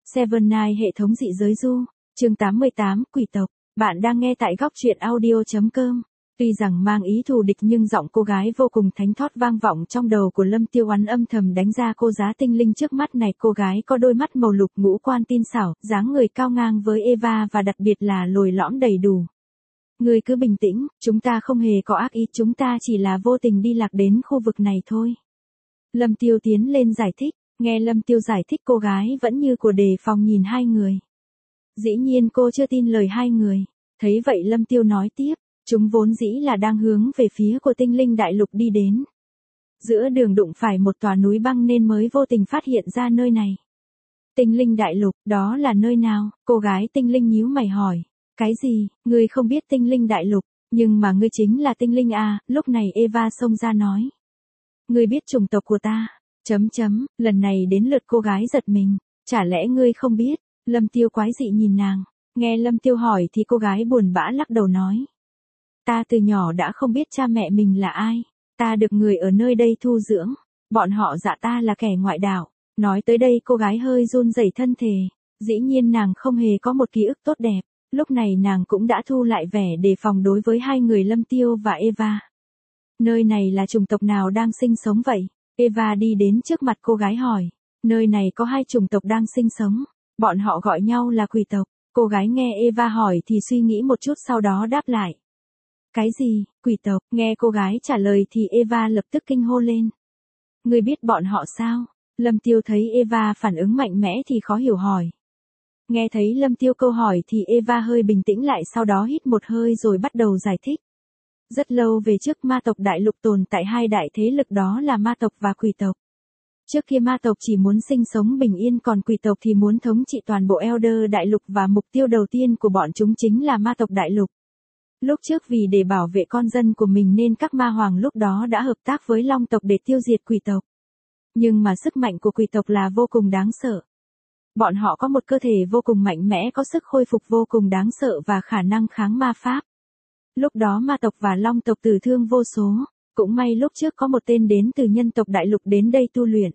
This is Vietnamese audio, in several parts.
Seven Night hệ thống dị giới du, chương 88, quỷ tộc. Bạn đang nghe tại góc truyện audio.com. Tuy rằng mang ý thù địch nhưng giọng cô gái vô cùng thánh thót vang vọng trong đầu của Lâm Tiêu Oán âm thầm đánh ra cô giá tinh linh trước mắt này. Cô gái có đôi mắt màu lục, ngũ quan tinh xảo, dáng người cao ngang với Eva và đặc biệt là lồi lõm đầy đủ. Ngươi cứ bình tĩnh, chúng ta không hề có ác ý, chúng ta chỉ là vô tình đi lạc đến khu vực này thôi. Lâm Tiêu tiến lên giải thích, nghe Lâm Tiêu giải thích cô gái vẫn như của đề phòng nhìn hai người. Dĩ nhiên cô chưa tin lời hai người, thấy vậy Lâm Tiêu nói tiếp, chúng vốn dĩ là đang hướng về phía của tinh linh đại lục đi đến. Giữa đường đụng phải một tòa núi băng nên mới vô tình phát hiện ra nơi này. Tinh linh đại lục, đó là nơi nào? Cô gái tinh linh nhíu mày hỏi. Cái gì, ngươi không biết tinh linh đại lục, nhưng mà ngươi chính là tinh linh à? Lúc này Eva xông ra nói. Ngươi biết chủng tộc của ta, lần này đến lượt cô gái giật mình, chả lẽ ngươi không biết? Lâm Tiêu quái dị nhìn nàng, nghe Lâm Tiêu hỏi thì cô gái buồn bã lắc đầu nói. Ta từ nhỏ đã không biết cha mẹ mình là ai, ta được người ở nơi đây thu dưỡng, bọn họ dạ ta là kẻ ngoại đạo. Nói tới đây cô gái hơi run rẩy thân thể, dĩ nhiên nàng không hề có một ký ức tốt đẹp, lúc này nàng cũng đã thu lại vẻ đề phòng đối với hai người Lâm Tiêu và Eva. Nơi này là chủng tộc nào đang sinh sống vậy? Eva đi đến trước mặt cô gái hỏi. Nơi này có hai chủng tộc đang sinh sống, bọn họ gọi nhau là quỷ tộc. Cô gái nghe Eva hỏi thì suy nghĩ một chút sau đó đáp lại. Cái gì, quỷ tộc? Nghe cô gái trả lời thì Eva lập tức kinh hô lên. Ngươi biết bọn họ sao? Lâm Tiêu thấy Eva phản ứng mạnh mẽ thì khó hiểu hỏi. Nghe thấy Lâm Tiêu câu hỏi thì Eva hơi bình tĩnh lại, sau đó hít một hơi rồi bắt đầu giải thích. Rất lâu về trước ma tộc đại lục tồn tại hai đại thế lực, đó là ma tộc và quỷ tộc. Trước kia ma tộc chỉ muốn sinh sống bình yên, còn quỷ tộc thì muốn thống trị toàn bộ Elder đại lục, và mục tiêu đầu tiên của bọn chúng chính là ma tộc đại lục. Lúc trước vì để bảo vệ con dân của mình nên các ma hoàng lúc đó đã hợp tác với long tộc để tiêu diệt quỷ tộc. Nhưng mà sức mạnh của quỷ tộc là vô cùng đáng sợ. Bọn họ có một cơ thể vô cùng mạnh mẽ, có sức khôi phục vô cùng đáng sợ và khả năng kháng ma pháp. Lúc đó ma tộc và long tộc tử thương vô số, cũng may lúc trước có một tên đến từ nhân tộc đại lục đến đây tu luyện.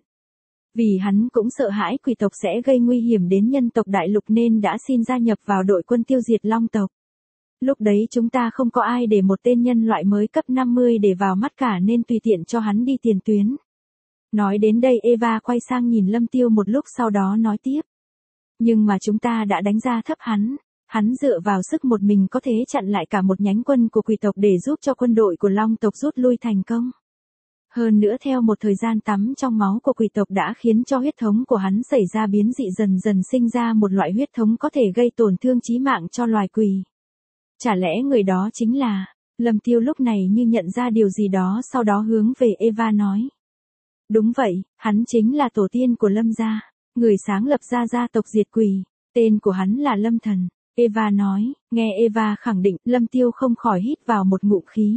Vì hắn cũng sợ hãi quỷ tộc sẽ gây nguy hiểm đến nhân tộc đại lục nên đã xin gia nhập vào đội quân tiêu diệt long tộc. Lúc đấy chúng ta không có ai để một tên nhân loại mới cấp 50 để vào mắt cả nên tùy tiện cho hắn đi tiền tuyến. Nói đến đây Eva quay sang nhìn Lâm Tiêu một lúc sau đó nói tiếp. Nhưng mà chúng ta đã đánh giá thấp hắn. Hắn dựa vào sức một mình có thể chặn lại cả một nhánh quân của quỷ tộc để giúp cho quân đội của long tộc rút lui thành công. Hơn nữa theo một thời gian tắm trong máu của quỷ tộc đã khiến cho huyết thống của hắn xảy ra biến dị, dần dần sinh ra một loại huyết thống có thể gây tổn thương chí mạng cho loài quỷ. Chả lẽ người đó chính là... Lâm Tiêu lúc này như nhận ra điều gì đó, sau đó hướng về Eva nói. Đúng vậy, hắn chính là tổ tiên của Lâm gia, người sáng lập ra gia tộc diệt quỷ, tên của hắn là Lâm Thần. Eva nói, nghe Eva khẳng định, Lâm Tiêu không khỏi hít vào một ngụm khí.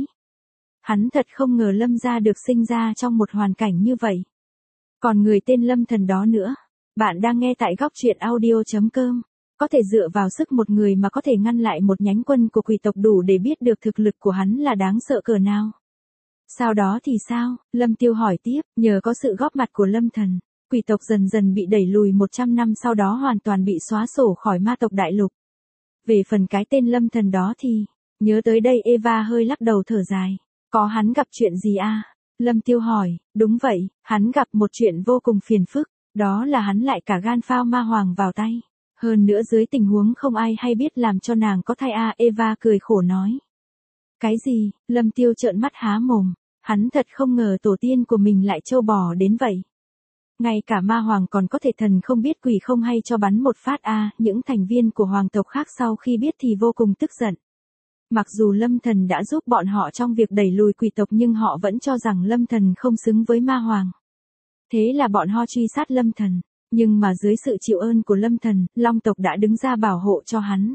Hắn thật không ngờ Lâm gia được sinh ra trong một hoàn cảnh như vậy. Còn người tên Lâm Thần đó nữa. Bạn đang nghe tại góc truyện audio.com. Có thể dựa vào sức một người mà có thể ngăn lại một nhánh quân của quỷ tộc, đủ để biết được thực lực của hắn là đáng sợ cỡ nào. Sau đó thì sao? Lâm Tiêu hỏi tiếp, nhờ có sự góp mặt của Lâm Thần, quỷ tộc dần dần bị đẩy lùi 100 năm, sau đó hoàn toàn bị xóa sổ khỏi ma tộc đại lục. Về phần cái tên Lâm Thần đó thì, nhớ tới đây Eva hơi lắc đầu thở dài. Có hắn gặp chuyện gì à? Lâm Tiêu hỏi, đúng vậy, hắn gặp một chuyện vô cùng phiền phức, đó là hắn lại cả gan phao ma hoàng vào tay. Hơn nữa dưới tình huống không ai hay biết làm cho nàng có thai à? Eva cười khổ nói. Cái gì? Lâm Tiêu trợn mắt há mồm, hắn thật không ngờ tổ tiên của mình lại trâu bò đến vậy. Ngay cả ma hoàng còn có thể thần không biết quỷ không hay cho bắn một phát à? Những thành viên của hoàng tộc khác sau khi biết thì vô cùng tức giận. Mặc dù Lâm Thần đã giúp bọn họ trong việc đẩy lùi quỷ tộc nhưng họ vẫn cho rằng Lâm Thần không xứng với ma hoàng. Thế là bọn họ truy sát Lâm Thần, nhưng mà dưới sự chịu ơn của Lâm Thần, long tộc đã đứng ra bảo hộ cho hắn.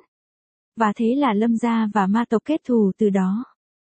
Và thế là Lâm gia và ma tộc kết thù từ đó.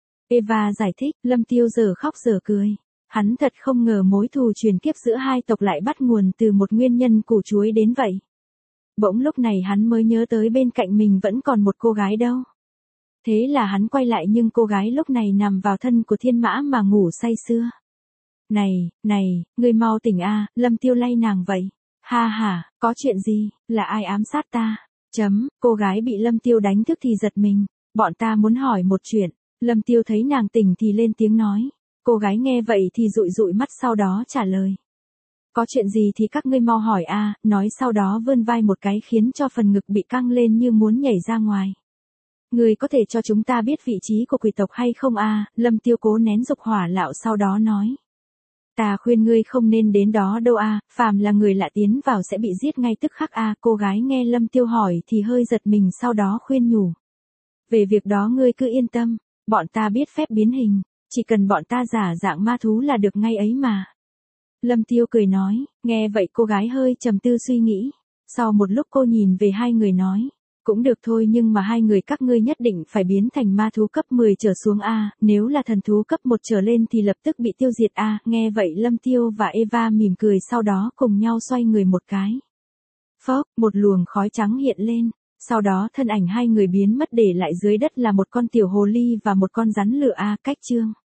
Eva giải thích, Lâm Tiêu giờ khóc giờ cười. Hắn thật không ngờ mối thù truyền kiếp giữa hai tộc lại bắt nguồn từ một nguyên nhân củ chuối đến vậy. Bỗng lúc này hắn mới nhớ tới bên cạnh mình vẫn còn một cô gái đâu. Thế là hắn quay lại nhưng cô gái lúc này nằm vào thân của thiên mã mà ngủ say sưa. Này, ngươi mau tỉnh a, Lâm Tiêu lay nàng vậy. Ha ha, có chuyện gì, là ai ám sát ta? Cô gái bị Lâm Tiêu đánh thức thì giật mình, bọn ta muốn hỏi một chuyện. Lâm Tiêu thấy nàng tỉnh thì lên tiếng nói. Cô gái nghe vậy thì dụi dụi mắt sau đó trả lời. Có chuyện gì thì các ngươi mau hỏi a, nói sau đó vươn vai một cái khiến cho phần ngực bị căng lên như muốn nhảy ra ngoài. Ngươi có thể cho chúng ta biết vị trí của quỷ tộc hay không a? Lâm Tiêu cố nén dục hỏa lạo sau đó nói. Ta khuyên ngươi không nên đến đó đâu a, phàm là người lạ tiến vào sẽ bị giết ngay tức khắc a. Cô gái nghe Lâm Tiêu hỏi thì hơi giật mình sau đó khuyên nhủ. Về việc đó ngươi cứ yên tâm, bọn ta biết phép biến hình, chỉ cần bọn ta giả dạng ma thú là được ngay ấy mà. Lâm Tiêu cười nói, nghe vậy cô gái hơi trầm tư suy nghĩ. Sau một lúc cô nhìn về hai người nói, cũng được thôi nhưng mà hai người các ngươi nhất định phải biến thành ma thú cấp 10 trở xuống a, nếu là thần thú cấp 1 trở lên thì lập tức bị tiêu diệt a. Nghe vậy Lâm Tiêu và Eva mỉm cười sau đó cùng nhau xoay người một cái. Phốc, một luồng khói trắng hiện lên, sau đó thân ảnh hai người biến mất để lại dưới đất là một con tiểu hồ ly và một con rắn lửa a. Cách chương